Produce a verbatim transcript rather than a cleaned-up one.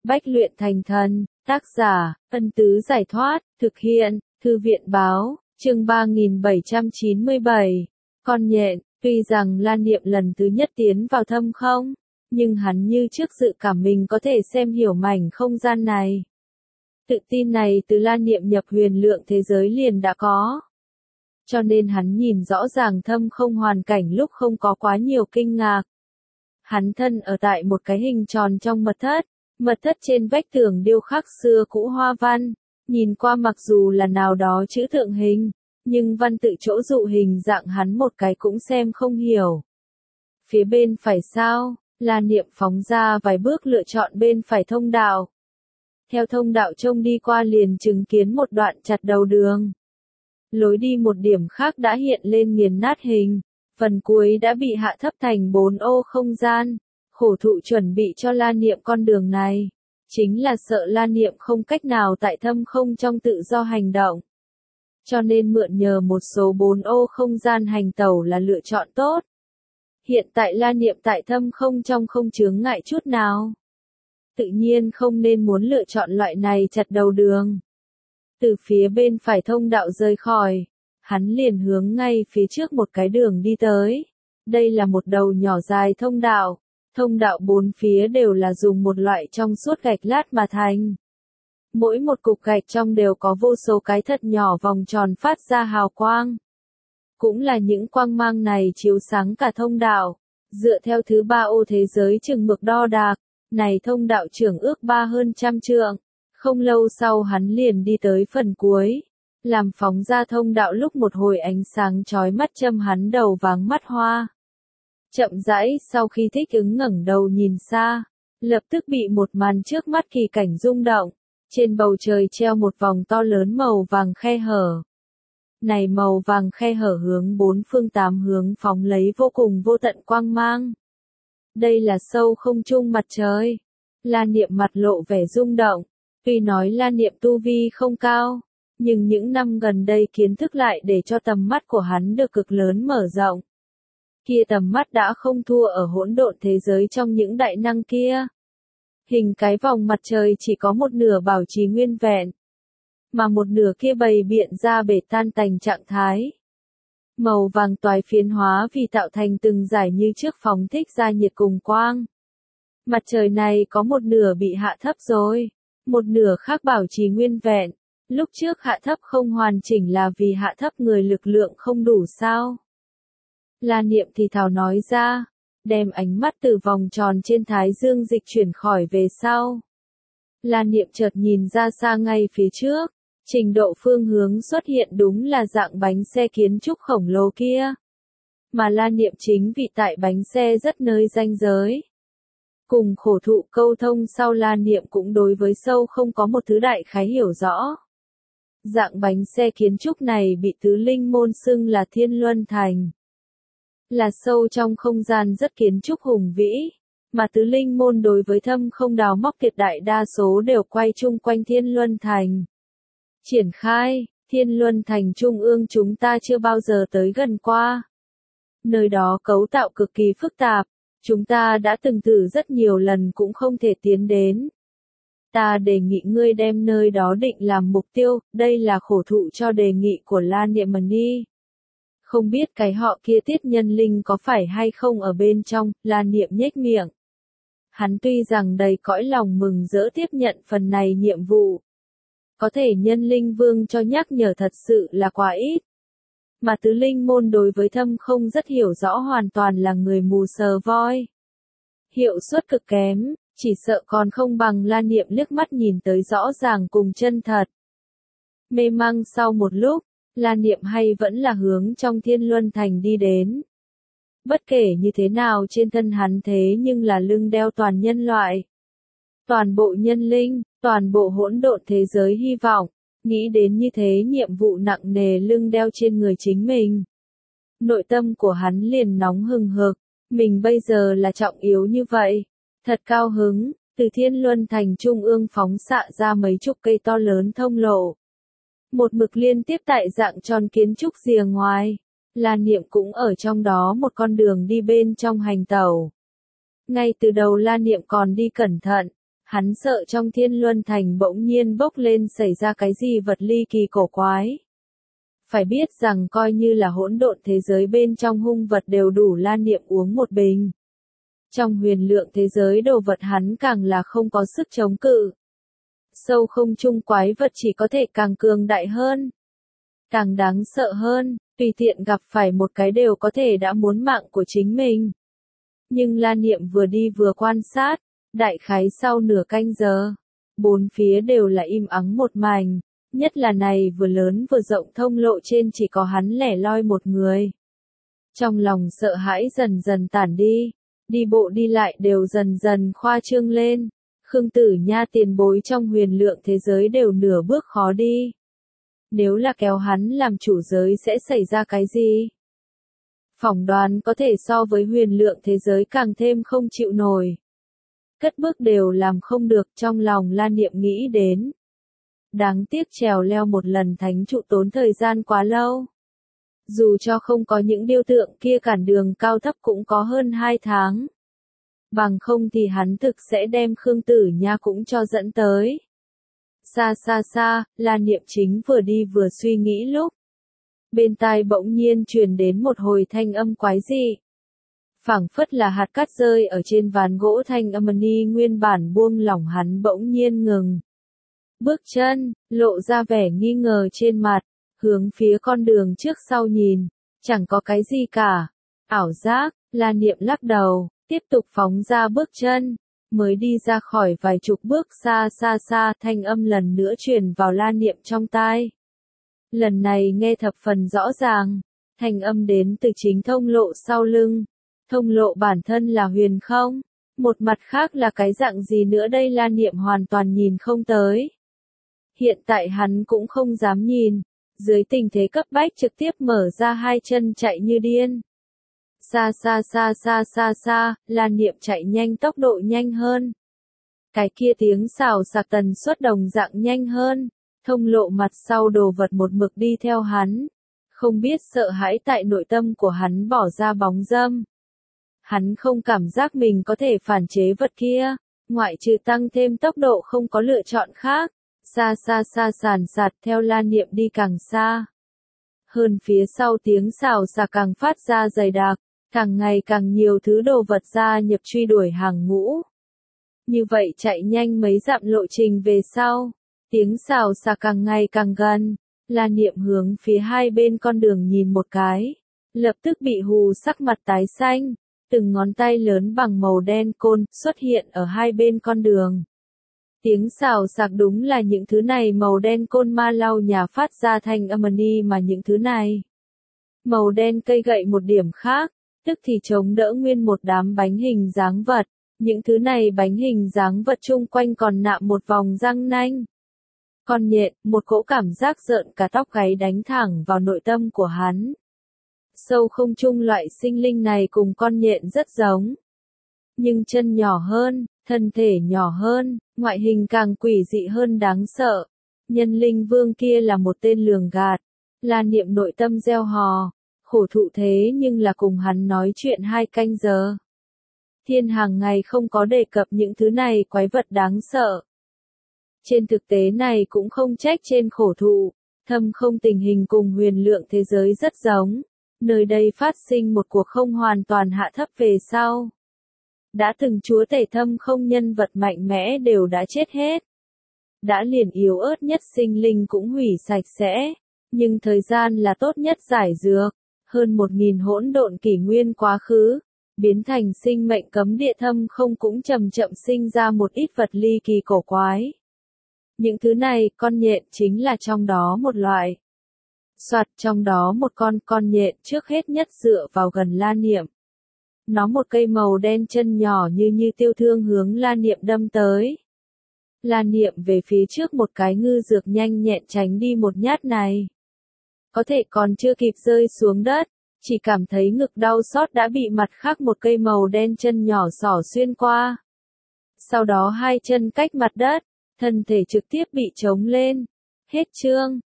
Bách luyện thành thần, tác giả, Ân Tứ Giải Thoát, thực hiện, Thư viện Báo, chương ba nghìn bảy trăm chín mươi bảy. Con nhện, tuy rằng La Niệm lần thứ nhất tiến vào thâm không, nhưng hắn như trước dự cảm mình có thể xem hiểu mảnh không gian này. Tự tin này từ La Niệm nhập huyền lượng thế giới liền đã có. Cho nên hắn nhìn rõ ràng thâm không hoàn cảnh lúc không có quá nhiều kinh ngạc. Hắn thân ở tại một cái hình tròn trong mật thất, mật thất trên vách tường điêu khắc xưa cũ hoa văn, nhìn qua mặc dù là nào đó chữ tượng hình, nhưng văn tự chỗ dụ hình dạng hắn một cái cũng xem không hiểu. Phía bên phải sao, La Niệm phóng ra vài bước lựa chọn bên phải thông đạo. Theo thông đạo trông đi qua liền chứng kiến một đoạn chặt đầu đường. Lối đi một điểm khác đã hiện lên nghiền nát hình, phần cuối đã bị hạ thấp thành bốn ô không gian. Khổ thụ chuẩn bị cho La Niệm con đường này, chính là sợ La Niệm không cách nào tại thâm không trong tự do hành động. Cho nên mượn nhờ một số bốn ô không gian hành tẩu là lựa chọn tốt. Hiện tại La Niệm tại thâm không trong không chướng ngại chút nào. Tự nhiên không nên muốn lựa chọn loại này chặt đầu đường. Từ phía bên phải thông đạo rời khỏi, hắn liền hướng ngay phía trước một cái đường đi tới. Đây là một đầu nhỏ dài thông đạo. Thông đạo bốn phía đều là dùng một loại trong suốt gạch lát mà thành. Mỗi một cục gạch trong đều có vô số cái thật nhỏ vòng tròn phát ra hào quang. Cũng là những quang mang này chiếu sáng cả thông đạo. Dựa theo thứ ba ô thế giới chừng mực đo đạc, này thông đạo trưởng ước ba hơn trăm trượng. Không lâu sau hắn liền đi tới phần cuối. Làm phóng ra thông đạo lúc một hồi ánh sáng chói mắt châm hắn đầu váng mắt hoa. Chậm rãi sau khi thích ứng ngẩng đầu nhìn xa, lập tức bị một màn trước mắt kỳ cảnh rung động. Trên bầu trời treo một vòng to lớn màu vàng khe hở. Này màu vàng khe hở hướng bốn phương tám hướng phóng lấy vô cùng vô tận quang mang. Đây là sâu không trung mặt trời. La Niệm mặt lộ vẻ rung động. Tuy nói La Niệm tu vi không cao, nhưng những năm gần đây kiến thức lại để cho tầm mắt của hắn được cực lớn mở rộng. Kia tầm mắt đã không thua ở hỗn độn thế giới trong những đại năng kia. Hình cái vòng mặt trời chỉ có một nửa bảo trì nguyên vẹn, mà một nửa kia bày biện ra bể tan tành trạng thái. Màu vàng toái phiến hóa vì tạo thành từng dải như trước phóng thích ra nhiệt cùng quang. Mặt trời này có một nửa bị hạ thấp rồi, một nửa khác bảo trì nguyên vẹn. Lúc trước hạ thấp không hoàn chỉnh là vì hạ thấp người lực lượng không đủ sao? La Niệm thì thào nói ra, đem ánh mắt từ vòng tròn trên thái dương dịch chuyển khỏi về sau. La Niệm chợt nhìn ra xa ngay phía trước, trình độ phương hướng xuất hiện đúng là dạng bánh xe kiến trúc khổng lồ kia. Mà La Niệm chính vị tại bánh xe rất nơi ranh giới. Cùng khổ thụ câu thông sau La Niệm cũng đối với sâu không có một thứ đại khái hiểu rõ. Dạng bánh xe kiến trúc này bị tứ linh môn xưng là Thiên Luân Thành. Là sâu trong không gian rất kiến trúc hùng vĩ, mà tứ linh môn đối với thâm không đào móc tuyệt đại đa số đều quay chung quanh Thiên Luân Thành. Triển khai, Thiên Luân Thành trung ương chúng ta chưa bao giờ tới gần qua. Nơi đó cấu tạo cực kỳ phức tạp, chúng ta đã từng thử rất nhiều lần cũng không thể tiến đến. Ta đề nghị ngươi đem nơi đó định làm mục tiêu, đây là khổ thụ cho đề nghị của La Niệm Mani. Không biết cái họ kia Tiết Nhân Linh có phải hay không ở bên trong, La Niệm nhếch miệng. Hắn tuy rằng đầy cõi lòng mừng rỡ tiếp nhận phần này nhiệm vụ. Có thể Nhân Linh Vương cho nhắc nhở thật sự là quá ít. Mà tứ linh môn đối với thâm không rất hiểu rõ hoàn toàn là người mù sờ voi. Hiệu suất cực kém, chỉ sợ còn không bằng La Niệm liếc mắt nhìn tới rõ ràng cùng chân thật. Mê mang sau một lúc, La Niệm hay vẫn là hướng trong Thiên Luân Thành đi đến. Bất kể như thế nào trên thân hắn thế nhưng là lưng đeo toàn nhân loại. Toàn bộ nhân linh, toàn bộ hỗn độn thế giới hy vọng, nghĩ đến như thế nhiệm vụ nặng nề lưng đeo trên người chính mình. Nội tâm của hắn liền nóng hừng hực, mình bây giờ là trọng yếu như vậy. Thật cao hứng, từ Thiên Luân Thành trung ương phóng xạ ra mấy chục cây to lớn thông lộ. Một mực liên tiếp tại dạng tròn kiến trúc rìa ngoài, La Niệm cũng ở trong đó một con đường đi bên trong hành tẩu. Ngay từ đầu La Niệm còn đi cẩn thận, Hắn sợ trong Thiên Luân Thành bỗng nhiên bốc lên xảy ra cái gì vật ly kỳ cổ quái. Phải biết rằng coi như là hỗn độn thế giới bên trong hung vật đều đủ Lan Niệm uống một bình. Trong huyền lượng thế giới đồ vật hắn càng là không có sức chống cự. Sâu không trung quái vật chỉ có thể càng cường đại hơn, càng đáng sợ hơn, tùy tiện gặp phải một cái đều có thể đã muốn mạng của chính mình. Nhưng Lan Niệm vừa đi vừa quan sát, đại khái sau nửa canh giờ, bốn phía đều là im ắng một mảnh, nhất là này vừa lớn vừa rộng thông lộ trên chỉ có hắn lẻ loi một người. Trong lòng sợ hãi dần dần tản đi, đi bộ đi lại đều dần dần khoa trương lên, Khương Tử Nha tiền bối trong huyền lượng thế giới đều nửa bước khó đi. Nếu là kéo hắn làm chủ giới sẽ xảy ra cái gì? Phỏng đoán có thể so với huyền lượng thế giới càng thêm không chịu nổi. Cất bước đều làm không được, trong lòng Lan Niệm nghĩ đến. Đáng tiếc trèo leo một lần thánh trụ tốn thời gian quá lâu. Dù cho không có những điêu tượng kia cản đường cao thấp cũng có hơn hai tháng. Bằng không thì hắn thực sẽ đem Khương Tử Nha cũng cho dẫn tới. Xa xa xa, Lan Niệm chính vừa đi vừa suy nghĩ lúc. Bên tai bỗng nhiên truyền đến một hồi thanh âm quái dị. Phảng phất là hạt cát rơi ở trên ván gỗ, thanh âm ni nguyên bản buông lỏng hắn bỗng nhiên ngừng. Bước chân, lộ ra vẻ nghi ngờ trên mặt, hướng phía con đường trước sau nhìn, chẳng có cái gì cả. Ảo giác, Lan Niệm lắc đầu, tiếp tục phóng ra bước chân, mới đi ra khỏi vài chục bước xa xa xa, thanh âm lần nữa truyền vào Lan Niệm trong tai. Lần này nghe thập phần rõ ràng, thanh âm đến từ chính thông lộ sau lưng. Thông lộ bản thân là huyền không, một mặt khác là cái dạng gì nữa đây Lan Niệm hoàn toàn nhìn không tới. Hiện tại hắn cũng không dám nhìn, dưới tình thế cấp bách trực tiếp mở ra hai chân chạy như điên. Xa xa xa xa xa xa, Lan Niệm chạy nhanh, tốc độ nhanh hơn. Cái kia tiếng xào xạc tần suất đồng dạng nhanh hơn, thông lộ mặt sau đồ vật một mực đi theo hắn. Không biết sợ hãi tại nội tâm của hắn bỏ ra bóng dâm. Hắn không cảm giác mình có thể phản chế vật kia, ngoại trừ tăng thêm tốc độ không có lựa chọn khác. Xa xa xa sàn sạt theo Lan Niệm đi càng xa. Hơn phía sau tiếng xào xạc càng phát ra dày đặc, càng ngày càng nhiều thứ đồ vật gia nhập truy đuổi hàng ngũ. Như vậy chạy nhanh mấy dặm lộ trình về sau, tiếng xào xạc càng ngày càng gần, Lan Niệm hướng phía hai bên con đường nhìn một cái, lập tức bị hù sắc mặt tái xanh, từng ngón tay lớn bằng màu đen côn xuất hiện ở hai bên con đường. Tiếng xào xạc đúng là những thứ này màu đen côn ma lau nhà phát ra thanh âm ni mà những thứ này. Màu đen cây gậy một điểm khác, tức thì chống đỡ nguyên một đám bánh hình dáng vật, những thứ này bánh hình dáng vật chung quanh còn nạm một vòng răng nanh. Con nhện, một cỗ cảm giác rợn cả tóc gáy đánh thẳng vào nội tâm của hắn. Sâu không trung loại sinh linh này cùng con nhện rất giống. Nhưng chân nhỏ hơn, thân thể nhỏ hơn, ngoại hình càng quỷ dị hơn đáng sợ. Nhân linh vương kia là một tên lường gạt. Lan Niệm nội tâm gieo hò, khổ thụ thế nhưng là cùng hắn nói chuyện hai canh giờ. Thiên hàng ngày không có đề cập những thứ này quái vật đáng sợ. Trên thực tế này cũng không trách trên khổ thụ, thâm không tình hình cùng huyền lượng thế giới rất giống. Nơi đây phát sinh một cuộc không hoàn toàn hạ thấp về sau. Đã từng chúa tể thâm không nhân vật mạnh mẽ đều đã chết hết. Đã liền yếu ớt nhất sinh linh cũng hủy sạch sẽ. Nhưng thời gian là tốt nhất giải dược. Hơn một nghìn hỗn độn kỷ nguyên quá khứ. Biến thành sinh mệnh cấm địa thâm không cũng chậm chậm sinh ra một ít vật ly kỳ cổ quái. Những thứ này, con nhện chính là trong đó một loại. Soạt, trong đó một con con nhện trước hết nhất dựa vào gần Lan Niệm. Nó một cây màu đen chân nhỏ như như tiêu thương hướng Lan Niệm đâm tới. Lan Niệm về phía trước một cái ngư dược nhanh nhẹn tránh đi một nhát này. Có thể còn chưa kịp rơi xuống đất, chỉ cảm thấy ngực đau xót đã bị mặt khác một cây màu đen chân nhỏ xỏ xuyên qua. Sau đó hai chân cách mặt đất, thân thể trực tiếp bị trống lên. Hết chương.